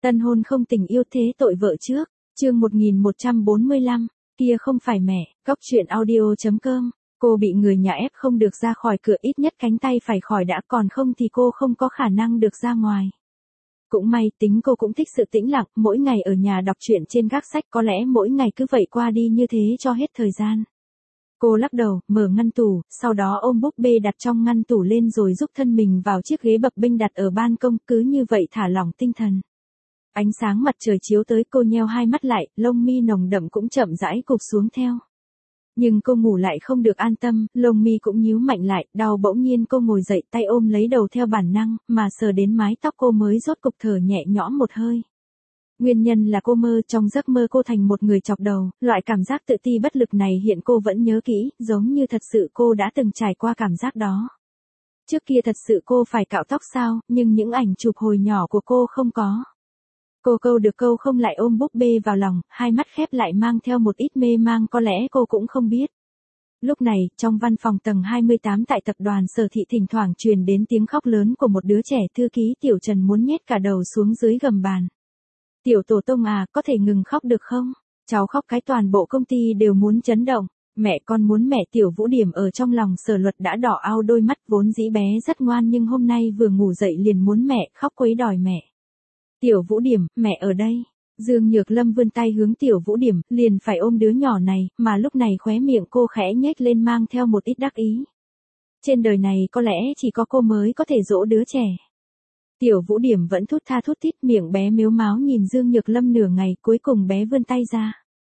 Tân hôn không tình yêu thế tội vợ trước, chương 1145, kia không phải mẹ, góc chuyện audio.com, cô bị người nhà ép không được ra khỏi cửa, ít nhất cánh tay phải khỏi đã, còn không thì cô không có khả năng được ra ngoài. Cũng may tính cô cũng thích sự tĩnh lặng, mỗi ngày ở nhà đọc truyện trên gác sách, có lẽ mỗi ngày cứ vậy qua đi như thế cho hết thời gian. Cô lắc đầu, mở ngăn tủ, sau đó ôm búp bê đặt trong ngăn tủ lên rồi giúp thân mình vào chiếc ghế bập bênh đặt ở ban công, cứ như vậy thả lỏng tinh thần. Ánh sáng mặt trời chiếu tới, cô nheo hai mắt lại, lông mi nồng đậm cũng chậm rãi cụp xuống theo. Nhưng cô ngủ lại không được an tâm, lông mi cũng nhíu mạnh lại, đau bỗng nhiên cô ngồi dậy, tay ôm lấy đầu theo bản năng, mà sờ đến mái tóc cô mới rốt cục thở nhẹ nhõm một hơi. Nguyên nhân là cô mơ, trong giấc mơ cô thành một người chọc đầu, loại cảm giác tự ti bất lực này hiện cô vẫn nhớ kỹ, giống như thật sự cô đã từng trải qua cảm giác đó. Trước kia thật sự cô phải cạo tóc sao, nhưng những ảnh chụp hồi nhỏ của cô không có. Cô câu được câu không lại ôm búp bê vào lòng, hai mắt khép lại mang theo một ít mê mang, có lẽ cô cũng không biết. Lúc này, trong văn phòng tầng 28 tại tập đoàn Sở Thị thỉnh thoảng truyền đến tiếng khóc lớn của một đứa trẻ. Thư ký Tiểu Trần muốn nhét cả đầu xuống dưới gầm bàn. Tiểu tổ tông à, có thể ngừng khóc được không? Cháu khóc cái toàn bộ công ty đều muốn chấn động. Mẹ con muốn mẹ. Tiểu Vũ Điểm ở trong lòng Sở Luật đã đỏ ao đôi mắt, vốn dĩ bé rất ngoan nhưng hôm nay vừa ngủ dậy liền muốn mẹ, khóc quấy đòi mẹ. Tiểu Vũ Điểm, mẹ ở đây. Dương Nhược Lâm vươn tay hướng Tiểu Vũ Điểm, liền phải ôm đứa nhỏ này, mà lúc này khóe miệng cô khẽ nhếch lên mang theo một ít đắc ý. Trên đời này có lẽ chỉ có cô mới có thể dỗ đứa trẻ. Tiểu Vũ Điểm vẫn thút tha thút thít, miệng bé mếu máo nhìn Dương Nhược Lâm nửa ngày, cuối cùng bé vươn tay ra.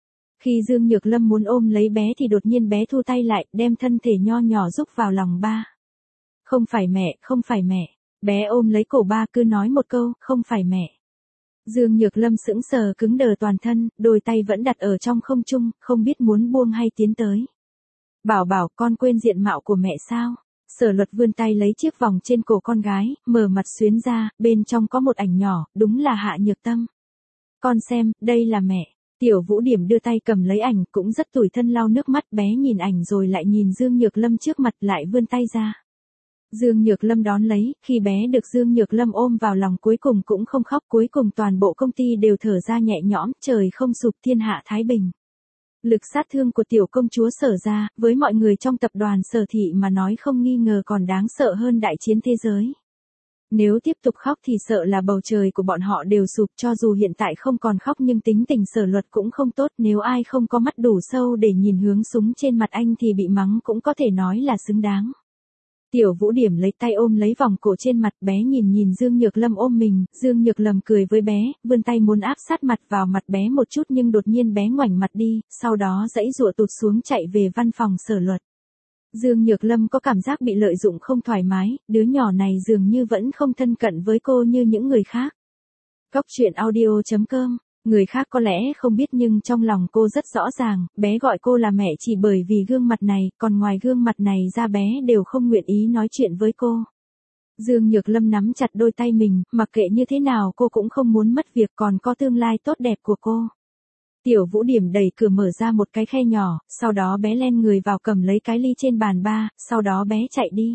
Khi Dương Nhược Lâm muốn ôm lấy bé thì đột nhiên bé thu tay lại, đem thân thể nho nhỏ rúc vào lòng ba. Không phải mẹ, không phải mẹ. Bé ôm lấy cổ ba cứ nói một câu, không phải mẹ. Dương Nhược Lâm sững sờ cứng đờ toàn thân, đôi tay vẫn đặt ở trong không trung, không biết muốn buông hay tiến tới. Bảo bảo, con quên diện mạo của mẹ sao? Sở Luật vươn tay lấy chiếc vòng trên cổ con gái, mở mặt xuyến ra, bên trong có một ảnh nhỏ, đúng là Hạ Nhược Tâm. Con xem, đây là mẹ. Tiểu Vũ Điểm đưa tay cầm lấy ảnh, cũng rất tủi thân lau nước mắt, bé nhìn ảnh rồi lại nhìn Dương Nhược Lâm trước mặt, lại vươn tay ra. Dương Nhược Lâm đón lấy, khi bé được Dương Nhược Lâm ôm vào lòng cuối cùng cũng không khóc, cuối cùng toàn bộ công ty đều thở ra nhẹ nhõm, trời không sụp, thiên hạ thái bình. Lực sát thương của tiểu công chúa Sở gia, với mọi người trong tập đoàn Sở Thị mà nói không nghi ngờ còn đáng sợ hơn đại chiến thế giới. Nếu tiếp tục khóc thì sợ là bầu trời của bọn họ đều sụp, cho dù hiện tại không còn khóc nhưng tính tình Sở Luật cũng không tốt, nếu ai không có mắt đủ sâu để nhìn hướng súng trên mặt anh thì bị mắng cũng có thể nói là xứng đáng. Tiểu Vũ Điểm lấy tay ôm lấy vòng cổ trên mặt, bé nhìn Dương Nhược Lâm ôm mình, Dương Nhược Lâm cười với bé, vươn tay muốn áp sát mặt vào mặt bé một chút nhưng đột nhiên bé ngoảnh mặt đi, sau đó giãy giụa tụt xuống chạy về văn phòng Sở Luật. Dương Nhược Lâm có cảm giác bị lợi dụng không thoải mái, đứa nhỏ này dường như vẫn không thân cận với cô như những người khác. Góc chuyện audio.com. Người khác có lẽ không biết nhưng trong lòng cô rất rõ ràng, bé gọi cô là mẹ chỉ bởi vì gương mặt này, còn ngoài gương mặt này ra bé đều không nguyện ý nói chuyện với cô. Dương Nhược Lâm nắm chặt đôi tay mình, mặc kệ như thế nào cô cũng không muốn mất việc còn có tương lai tốt đẹp của cô. Tiểu Vũ Điểm đẩy cửa mở ra một cái khe nhỏ, sau đó bé len người vào cầm lấy cái ly trên bàn ba, sau đó bé chạy đi.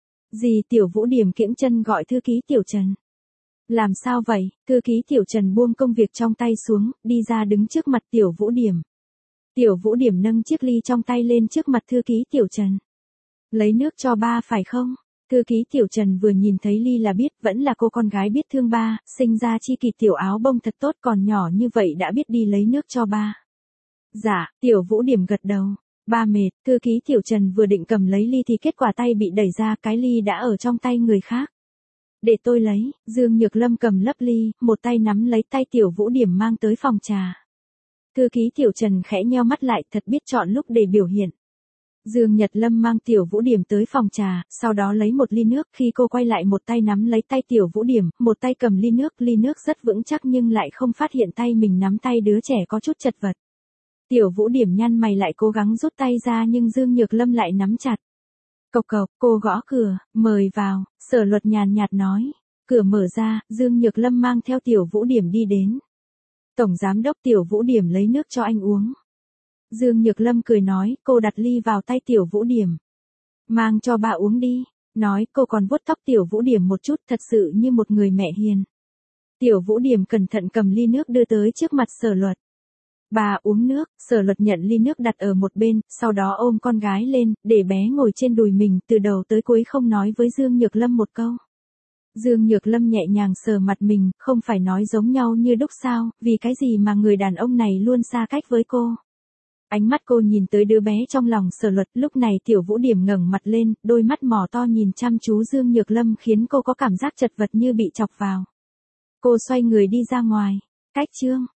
Dì Tiểu Vũ Điểm kiễng chân gọi thư ký Tiểu Trần. Làm sao vậy? Thư ký Tiểu Trần buông công việc trong tay xuống, đi ra đứng trước mặt Tiểu Vũ Điểm. Tiểu Vũ Điểm nâng chiếc ly trong tay lên trước mặt thư ký Tiểu Trần. Lấy nước cho ba phải không? Thư ký Tiểu Trần vừa nhìn thấy ly là biết vẫn là cô con gái biết thương ba, sinh ra chi kỷ tiểu áo bông thật tốt, còn nhỏ như vậy đã biết đi lấy nước cho ba. Dạ, Tiểu Vũ Điểm gật đầu. Ba mệt. Thư ký Tiểu Trần vừa định cầm lấy ly thì kết quả tay bị đẩy ra, cái ly đã ở trong tay người khác. Để tôi lấy. Dương Nhược Lâm cầm lấp ly, một tay nắm lấy tay Tiểu Vũ Điểm mang tới phòng trà. Thư ký Tiểu Trần khẽ nheo mắt lại, thật biết chọn lúc để biểu hiện. Dương Nhật Lâm mang Tiểu Vũ Điểm tới phòng trà, sau đó lấy một ly nước, khi cô quay lại một tay nắm lấy tay Tiểu Vũ Điểm, một tay cầm ly nước rất vững chắc nhưng lại không phát hiện tay mình nắm tay đứa trẻ có chút chật vật. Tiểu Vũ Điểm nhăn mày lại cố gắng rút tay ra nhưng Dương Nhược Lâm lại nắm chặt. Cộc cộc, cô gõ cửa, mời vào, Sở Luật nhàn nhạt nói. Cửa mở ra, Dương Nhược Lâm mang theo Tiểu Vũ Điểm đi đến. Tổng giám đốc. Tiểu Vũ Điểm lấy nước cho anh uống. Dương Nhược Lâm cười nói, cô đặt ly vào tay Tiểu Vũ Điểm. Mang cho bà uống đi. Nói cô còn vuốt tóc Tiểu Vũ Điểm một chút, thật sự như một người mẹ hiền. Tiểu Vũ Điểm cẩn thận cầm ly nước đưa tới trước mặt Sở Luật. Bà uống nước, Sở Luật nhận ly nước đặt ở một bên, sau đó ôm con gái lên, để bé ngồi trên đùi mình, từ đầu tới cuối không nói với Dương Nhược Lâm một câu. Dương Nhược Lâm nhẹ nhàng sờ mặt mình, không phải nói giống nhau như đúc sao, vì cái gì mà người đàn ông này luôn xa cách với cô. Ánh mắt cô nhìn tới đứa bé trong lòng Sở Luật, lúc này Tiểu Vũ Điểm ngẩng mặt lên, đôi mắt mỏ to nhìn chăm chú Dương Nhược Lâm khiến cô có cảm giác chật vật như bị chọc vào. Cô xoay người đi ra ngoài. Cách chương